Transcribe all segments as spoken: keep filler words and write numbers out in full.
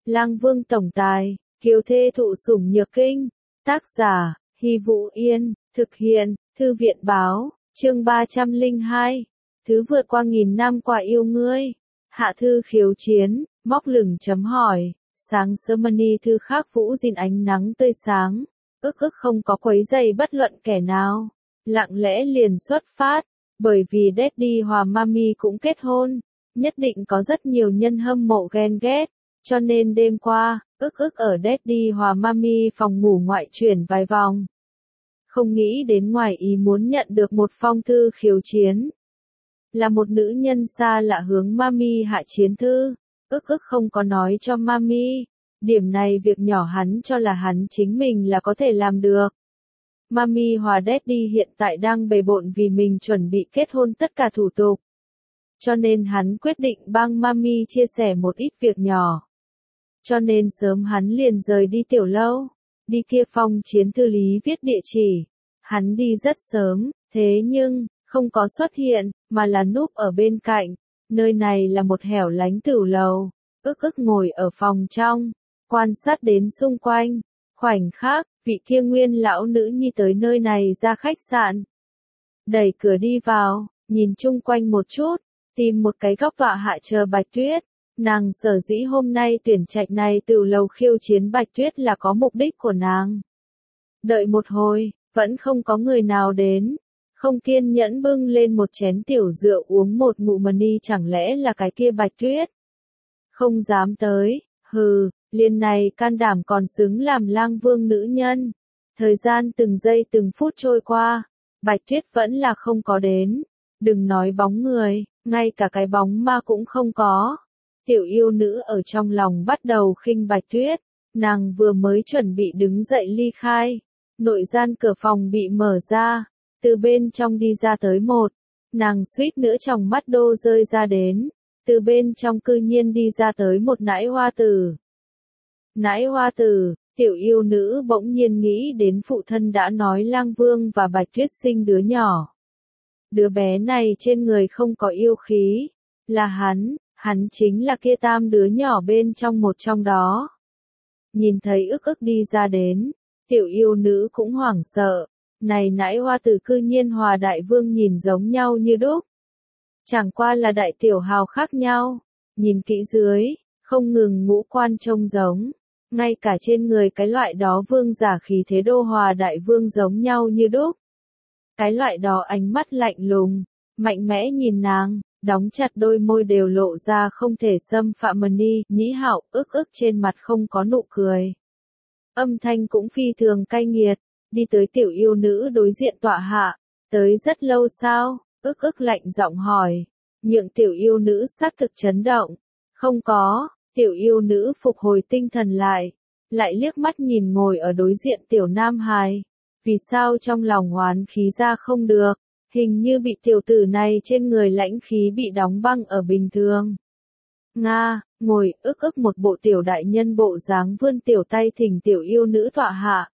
Lang Vương tổng tài, kiều thê thụ sủng nhược kinh. Tác giả, Hy Vũ Yên, thực hiện, Thư viện báo, chương ba trăm lẻ hai. Thứ vượt qua nghìn năm quả yêu ngươi. Hạ thư khiếu chiến, móc lửng chấm hỏi, sáng sớm mani thư khắc vũ dìn ánh nắng tươi sáng, ức ức không có quấy giày bất luận kẻ nào. Lặng lẽ liền xuất phát, bởi vì Daddy hòa Mami cũng kết hôn, nhất định có rất nhiều nhân hâm mộ ghen ghét, cho nên đêm qua, ức ức ở Daddy hòa Mami phòng ngủ ngoại chuyển vài vòng. Không nghĩ đến ngoài ý muốn nhận được một phong thư khiếu chiến. Là một nữ nhân xa lạ hướng Mami hạ chiến thư, ức ức không có nói cho Mami, điểm này việc nhỏ hắn cho là hắn chính mình là có thể làm được. Mami hòa Daddy hiện tại đang bề bộn vì mình chuẩn bị kết hôn tất cả thủ tục. Cho nên hắn quyết định帮Mami chia sẻ một ít việc nhỏ. Cho nên sớm hắn liền rời đi tiểu lâu, đi kia phong chiến thư lý viết địa chỉ. Hắn đi rất sớm, thế nhưng, không có xuất hiện, mà là núp ở bên cạnh. Nơi này là một hẻo lánh tửu lầu, ức ức ngồi ở phòng trong, quan sát đến xung quanh. Khoảnh khắc, vị kia nguyên lão nữ nhi tới nơi này ra khách sạn. Đẩy cửa đi vào, nhìn chung quanh một chút, tìm một cái góc tọa hạ chờ Bạch Tuyết. Nàng sở dĩ hôm nay tuyển trạch này tửu lầu khiêu chiến Bạch Tuyết là có mục đích của nàng. Đợi một hồi, vẫn không có người nào đến. Không kiên nhẫn bưng lên một chén tiểu rượu uống một ngụm mani, chẳng lẽ là cái kia Bạch Tuyết? Không dám tới, hừ, liền này can đảm còn xứng làm Lang Vương nữ nhân. Thời gian từng giây từng phút trôi qua, Bạch Tuyết vẫn là không có đến. Đừng nói bóng người, ngay cả cái bóng ma cũng không có. Tiểu yêu nữ ở trong lòng bắt đầu khinh Bạch Tuyết, nàng vừa mới chuẩn bị đứng dậy ly khai. Nội gian cửa phòng bị mở ra, từ bên trong đi ra tới một, nàng suýt nữa trong mắt đô rơi ra đến, từ bên trong cư nhiên đi ra tới một nãi hoa tử. Nãi hoa tử, tiểu yêu nữ bỗng nhiên nghĩ đến phụ thân đã nói Lang Vương và Bạch Tuyết sinh đứa nhỏ. Đứa bé này trên người không có yêu khí, là hắn, hắn chính là kia tam đứa nhỏ bên trong một trong đó. Nhìn thấy ức ức đi ra đến, tiểu yêu nữ cũng hoảng sợ, này nãi hoa tử cư nhiên hòa đại vương nhìn giống nhau như đúc. Chẳng qua là đại tiểu hào khác nhau, nhìn kỹ dưới, không ngừng ngũ quan trông giống, ngay cả trên người cái loại đó vương giả khí thế đô hòa đại vương giống nhau như đúc. Cái loại đó ánh mắt lạnh lùng, mạnh mẽ nhìn nàng, đóng chặt đôi môi đều lộ ra không thể xâm phạm mani, nhĩ hạo, ức ức trên mặt không có nụ cười. Âm thanh cũng phi thường cay nghiệt, đi tới tiểu yêu nữ đối diện tọa hạ, tới rất lâu sao, ức ức lạnh giọng hỏi, nhượng tiểu yêu nữ xác thực chấn động, không có, tiểu yêu nữ phục hồi tinh thần lại, lại liếc mắt nhìn ngồi ở đối diện tiểu nam hài, vì sao trong lòng oán khí ra không được, hình như bị tiểu tử này trên người lãnh khí bị đóng băng ở bình thường. Nga, ngồi, ức ức một bộ tiểu đại nhân bộ dáng vươn tiểu tay thỉnh tiểu yêu nữ tọa hạ.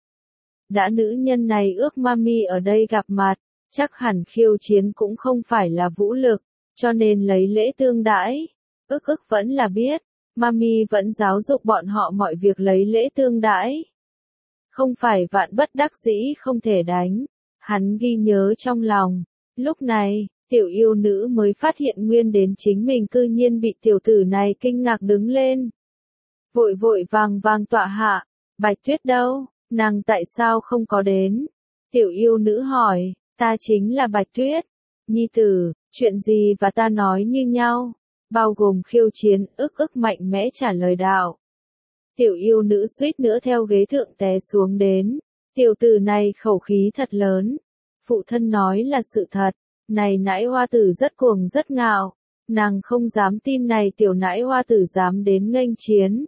Đã nữ nhân này ước Mami ở đây gặp mặt, chắc hẳn khiêu chiến cũng không phải là vũ lực, cho nên lấy lễ tương đãi. Ức ức vẫn là biết, Mami vẫn giáo dục bọn họ mọi việc lấy lễ tương đãi. Không phải vạn bất đắc dĩ không thể đánh, hắn ghi nhớ trong lòng. Lúc này, tiểu yêu nữ mới phát hiện nguyên đến chính mình cư nhiên bị tiểu tử này kinh ngạc đứng lên. Vội vội vàng vàng tọa hạ, Bạch Tuyết đâu, nàng tại sao không có đến? Tiểu yêu nữ hỏi, ta chính là Bạch Tuyết. Nhi tử, chuyện gì và ta nói như nhau, bao gồm khiêu chiến, ức ức mạnh mẽ trả lời đạo. Tiểu yêu nữ suýt nữa theo ghế thượng té xuống đến, tiểu tử này khẩu khí thật lớn. Phụ thân nói là sự thật, này nãi hoa tử rất cuồng rất ngạo, nàng không dám tin này tiểu nãi hoa tử dám đến nghênh chiến.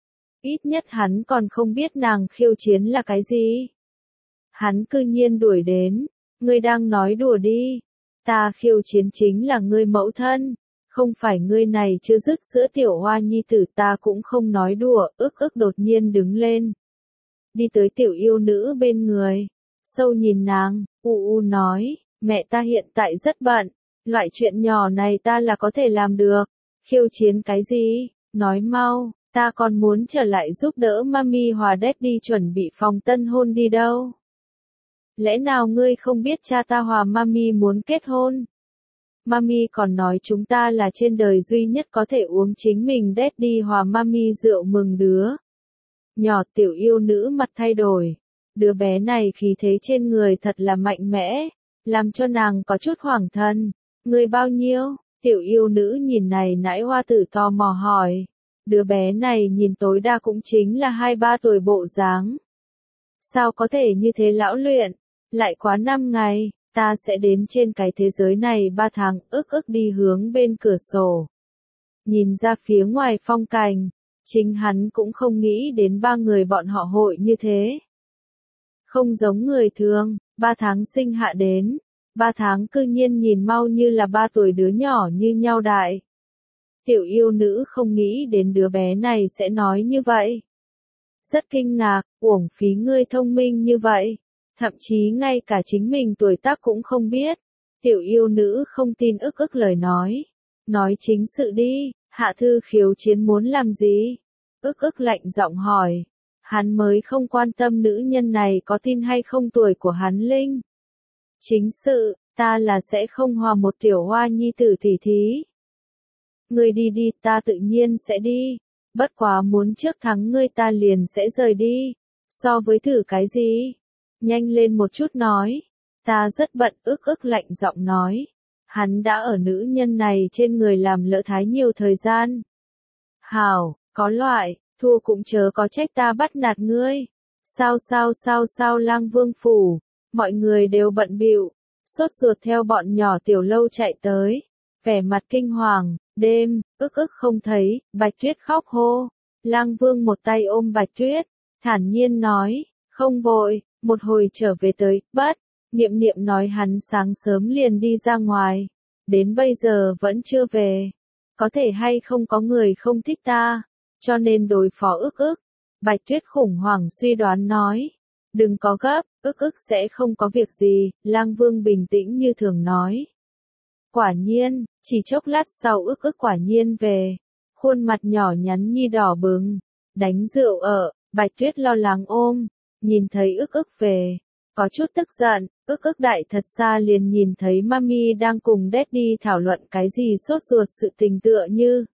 Ít nhất hắn còn không biết nàng khiêu chiến là cái gì. Hắn cư nhiên đuổi đến, ngươi đang nói đùa đi, ta khiêu chiến chính là ngươi mẫu thân, không phải ngươi này chưa dứt sữa tiểu hoa nhi tử, ta cũng không nói đùa. Ức ức đột nhiên đứng lên, đi tới tiểu yêu nữ bên người, sâu nhìn nàng, u u nói, mẹ ta hiện tại rất bận, loại chuyện nhỏ này ta là có thể làm được, khiêu chiến cái gì, nói mau, Ta còn muốn trở lại giúp đỡ Mami hòa Daddy chuẩn bị phòng tân hôn đi đâu. Lẽ nào ngươi không biết cha ta hòa Mami muốn kết hôn? Mami còn nói chúng ta là trên đời duy nhất có thể uống chính mình Daddy hòa Mami rượu mừng đứa. Nhỏ tiểu yêu nữ mặt thay đổi. Đứa bé này khí thế trên người thật là mạnh mẽ, làm cho nàng có chút hoảng thần. Người bao nhiêu? Tiểu yêu nữ nhìn này nãi hoa tử tò mò hỏi. Đứa bé này nhìn tối đa cũng chính là hai ba tuổi bộ dáng. Sao có thể như thế lão luyện? Lại quá năm ngày, ta sẽ đến trên cái thế giới này ba tháng, ức ức đi hướng bên cửa sổ. Nhìn ra phía ngoài phong cảnh, chính hắn cũng không nghĩ đến ba người bọn họ hội như thế. Không giống người thường, ba tháng sinh hạ đến, ba tháng cư nhiên nhìn mau như là ba tuổi đứa nhỏ như nhau đại. Tiểu yêu nữ không nghĩ đến đứa bé này sẽ nói như vậy. Rất kinh ngạc, uổng phí ngươi thông minh như vậy. Thậm chí ngay cả chính mình tuổi tác cũng không biết. Tiểu yêu nữ không tin ức ức lời nói. Nói chính sự đi, hạ thư khiếu chiến muốn làm gì? Ức ức lạnh giọng hỏi. Hắn mới không quan tâm nữ nhân này có tin hay không tuổi của hắn linh. Chính sự, ta là sẽ không hòa một tiểu hoa nhi tử tỉ thí. Ngươi đi đi, ta tự nhiên sẽ đi. Bất quá muốn trước thắng ngươi ta liền sẽ rời đi. So với thử cái gì? Nhanh lên một chút nói. Ta rất bận, ức ức lạnh giọng nói. Hắn đã ở nữ nhân này trên người làm lỡ thái nhiều thời gian. Hảo, có loại, thua cũng chớ có trách ta bắt nạt ngươi. Sao sao sao sao Lang Vương phủ, mọi người đều bận bịu, sốt ruột theo bọn nhỏ tiểu lâu chạy tới. Vẻ mặt kinh hoàng, đêm, ức ức không thấy, Bạch Tuyết khóc hô. Lang Vương một tay ôm Bạch Tuyết, thản nhiên nói, không vội, một hồi trở về tới, bất, Niệm Niệm nói hắn sáng sớm liền đi ra ngoài, đến bây giờ vẫn chưa về, có thể hay không có người không thích ta, cho nên đối phó ức ức. Bạch Tuyết khủng hoảng suy đoán nói, đừng có gấp, ức ức sẽ không có việc gì, Lang Vương bình tĩnh như thường nói. Quả nhiên, chỉ chốc lát sau ức ức quả nhiên về, khuôn mặt nhỏ nhắn nhi đỏ bừng, đánh rượu ở, Bạch Tuyết lo lắng ôm, nhìn thấy ức ức về, có chút tức giận, ức ức đại thật xa liền nhìn thấy Mami đang cùng Daddy thảo luận cái gì sốt ruột sự tình tựa như.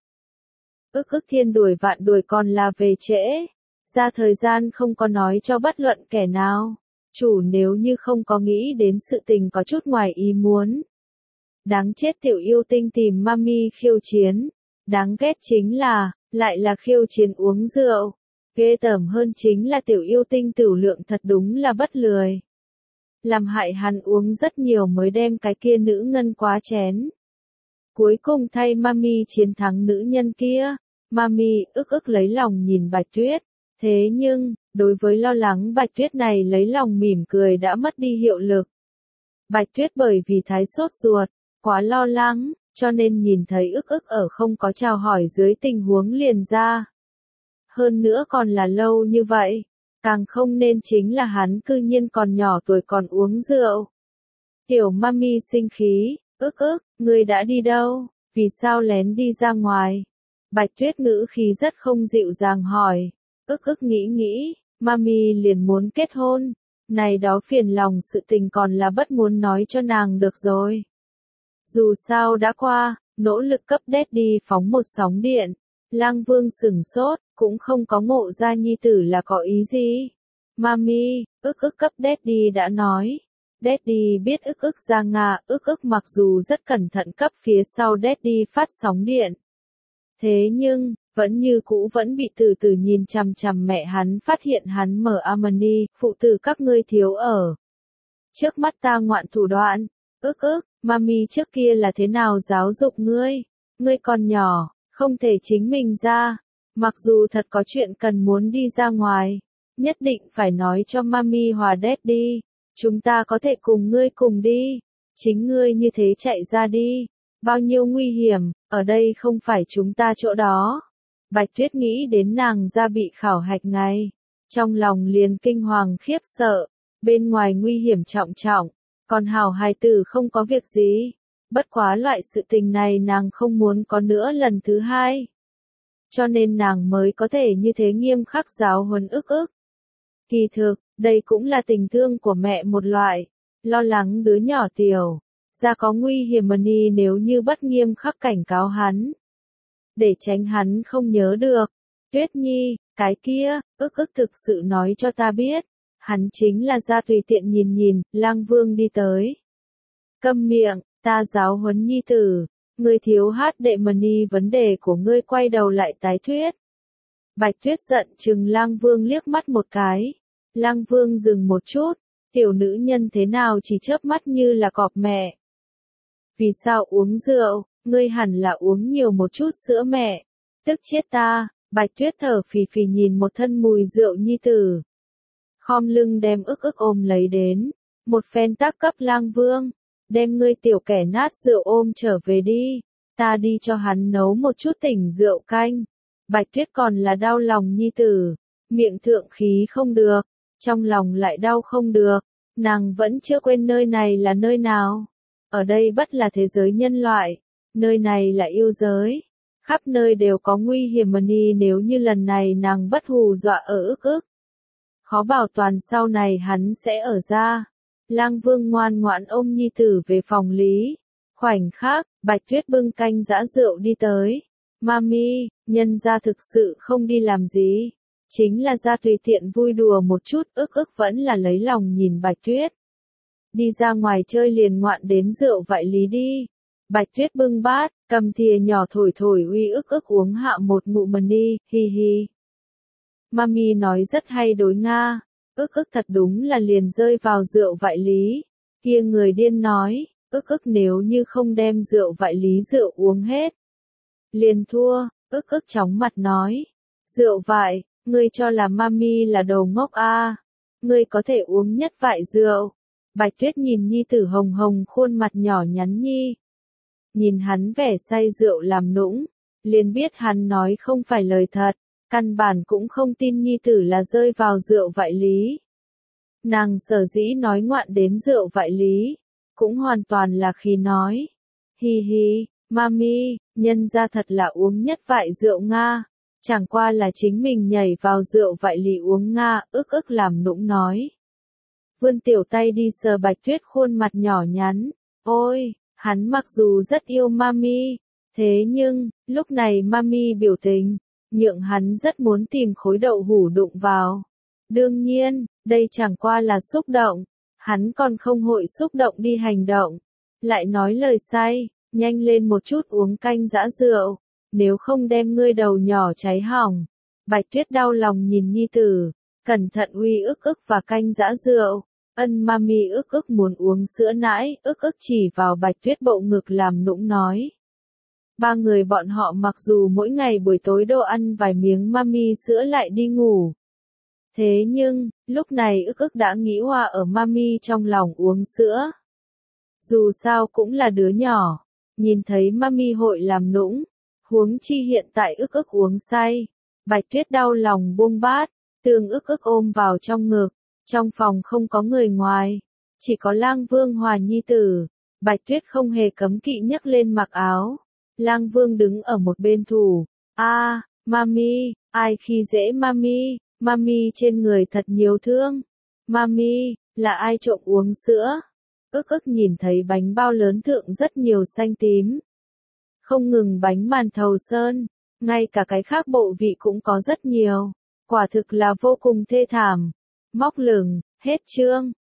Ức ức thiên đuổi vạn đuổi còn là về trễ, ra thời gian không có nói cho bất luận kẻ nào, chủ nếu như không có nghĩ đến sự tình có chút ngoài ý muốn. Đáng chết tiểu yêu tinh tìm Mami khiêu chiến, đáng ghét chính là, lại là khiêu chiến uống rượu, ghê tởm hơn chính là tiểu yêu tinh tửu lượng thật đúng là bất lười. Làm hại hắn uống rất nhiều mới đem cái kia nữ ngân quá chén. Cuối cùng thay Mami chiến thắng nữ nhân kia, Mami ức ức lấy lòng nhìn Bạch Tuyết, thế nhưng, đối với lo lắng Bạch Tuyết này lấy lòng mỉm cười đã mất đi hiệu lực. Bạch Tuyết bởi vì thái sốt ruột, quá lo lắng, cho nên nhìn thấy ức ức ở không có chào hỏi dưới tình huống liền ra. Hơn nữa còn là lâu như vậy, càng không nên chính là hắn cư nhiên còn nhỏ tuổi còn uống rượu. Tiểu Mami sinh khí, ức ức, ngươi đã đi đâu, vì sao lén đi ra ngoài? Bạch Tuyết ngữ khí rất không dịu dàng hỏi, ức ức nghĩ nghĩ, Mami liền muốn kết hôn, này đó phiền lòng sự tình còn là bất muốn nói cho nàng được rồi. Dù sao đã qua, nỗ lực cấp Daddy phóng một sóng điện, Lang Vương sửng sốt, cũng không có ngộ ra nhi tử là có ý gì. Mami, ức ức cấp Daddy đã nói. Daddy biết ức ức ra Nga, ức ức mặc dù rất cẩn thận cấp phía sau Daddy phát sóng điện. Thế nhưng, vẫn như cũ vẫn bị từ từ nhìn chằm chằm mẹ hắn phát hiện hắn mở Amani, phụ tử các ngươi thiếu ở. Trước mắt ta ngoạn thủ đoạn, ức ức, Mami trước kia là thế nào giáo dục ngươi, ngươi còn nhỏ, không thể chính mình ra, mặc dù thật có chuyện cần muốn đi ra ngoài, nhất định phải nói cho Mami hòa Daddy, chúng ta có thể cùng ngươi cùng đi, chính ngươi như thế chạy ra đi, bao nhiêu nguy hiểm, ở đây không phải chúng ta chỗ đó. Bạch Tuyết nghĩ đến nàng ra bị khảo hạch ngày, trong lòng liền kinh hoàng khiếp sợ, bên ngoài nguy hiểm trọng trọng, còn hảo hài tử không có việc gì, bất quá loại sự tình này nàng không muốn có nữa lần thứ hai. cho nên nàng mới có thể như thế nghiêm khắc giáo huấn ức ức. Kỳ thực, đây cũng là tình thương của mẹ một loại, lo lắng đứa nhỏ tiểu, ra có nguy hiểm Money nếu như bất nghiêm khắc cảnh cáo hắn. Để tránh hắn không nhớ được. Tuyết Nhi, cái kia, ức ức thực sự nói cho ta biết, hắn chính là ra tùy tiện nhìn nhìn, Lang Vương đi tới. Câm miệng, ta giáo huấn nhi tử, ngươi thiếu hát đệ Money vấn đề của ngươi quay đầu lại tái thuyết. Bạch Tuyết giận chừng Lang Vương liếc mắt một cái. Lang Vương dừng một chút, tiểu nữ nhân thế nào chỉ chớp mắt như là cọp mẹ. Vì sao uống rượu, ngươi hẳn là uống nhiều một chút sữa mẹ. Tức chết ta, Bạch Tuyết thở phì phì nhìn một thân mùi rượu nhi tử. Khom lưng đem ức ức ôm lấy đến, một phen tác cấp Lang Vương, đem ngươi tiểu kẻ nát rượu ôm trở về đi, ta đi cho hắn nấu một chút tỉnh rượu canh. Bạch Tuyết còn là đau lòng nhi tử, miệng thượng khí không được, trong lòng lại đau không được, nàng vẫn chưa quên nơi này là nơi nào. Ở đây bất là thế giới nhân loại, nơi này là yêu giới, khắp nơi đều có nguy hiểm Money nếu như lần này nàng bất hù dọa ở ức ức. Khó bảo toàn sau này hắn sẽ ở ra. Lang Vương ngoan ngoãn ôm nhi tử về phòng lý. Khoảnh khắc, Bạch Tuyết bưng canh giã rượu đi tới. Mami, nhân gia thực sự không đi làm gì. Chính là ra tùy tiện vui đùa một chút, ức ức vẫn là lấy lòng nhìn Bạch Tuyết. Đi ra ngoài chơi liền ngoạn đến rượu vại lý đi. Bạch Tuyết bưng bát, cầm thìa nhỏ thổi thổi uy ức ức uống hạ một ngụm Money, hi hi. Mami nói rất hay đối Nga, ức ức thật đúng là liền rơi vào rượu vại lý. Kia người điên nói, ức ức nếu như không đem rượu vại lý rượu uống hết. Liền thua, ức ức chóng mặt nói. Rượu vại, ngươi cho là Mami là đồ ngốc a? À. Ngươi có thể uống nhất vại rượu. Bạch Tuyết nhìn nhi tử hồng hồng khuôn mặt nhỏ nhắn nhi. Nhìn hắn vẻ say rượu làm nũng, liền biết hắn nói không phải lời thật. Căn bản cũng không tin nhi tử là rơi vào rượu vại lý. Nàng sở dĩ nói ngoạn đến rượu vại lý, cũng hoàn toàn là khi nói. Hi hi, Mami, nhân ra thật là uống nhất vại rượu Nga, chẳng qua là chính mình nhảy vào rượu vại lý uống Nga, ức ức làm nũng nói. Vươn tiểu tay đi sờ Bạch Tuyết khuôn mặt nhỏ nhắn, ôi, hắn mặc dù rất yêu Mami, thế nhưng, lúc này Mami biểu tình, nhượng hắn rất muốn tìm khối đậu hủ đụng vào. Đương nhiên, đây chẳng qua là xúc động, hắn còn không hội xúc động đi hành động. Lại nói lời say, nhanh lên một chút uống canh giã rượu, nếu không đem ngươi đầu nhỏ cháy hỏng. Bạch Tuyết đau lòng nhìn nhi tử, cẩn thận uy ức ức và canh giã rượu. Ân Mami ức ức muốn uống sữa nãi, ức ức chỉ vào Bạch Tuyết bộ ngực làm nũng nói. Ba người bọn họ mặc dù mỗi ngày buổi tối đồ ăn vài miếng Mami sữa lại đi ngủ. Thế nhưng, lúc này ức ức đã nghĩ hoa ở Mami trong lòng uống sữa. Dù sao cũng là đứa nhỏ, nhìn thấy Mami hội làm nũng, huống chi hiện tại ức ức uống say. Bạch Tuyết đau lòng buông bát, tường ức ức ôm vào trong ngực, trong phòng không có người ngoài, chỉ có Lang Vương hòa nhi tử. Bạch Tuyết không hề cấm kỵ nhấc lên mặc áo. Lang Vương đứng ở một bên thủ. A, à, Mami, ai khi dễ Mami, Mami trên người thật nhiều thương. Mami, là ai trộm uống sữa? Ức ức nhìn thấy bánh bao lớn thượng rất nhiều xanh tím. Không ngừng bánh màn thầu sơn, ngay cả cái khác bộ vị cũng có rất nhiều. Quả thực là vô cùng thê thảm. Móc lửng, hết chương.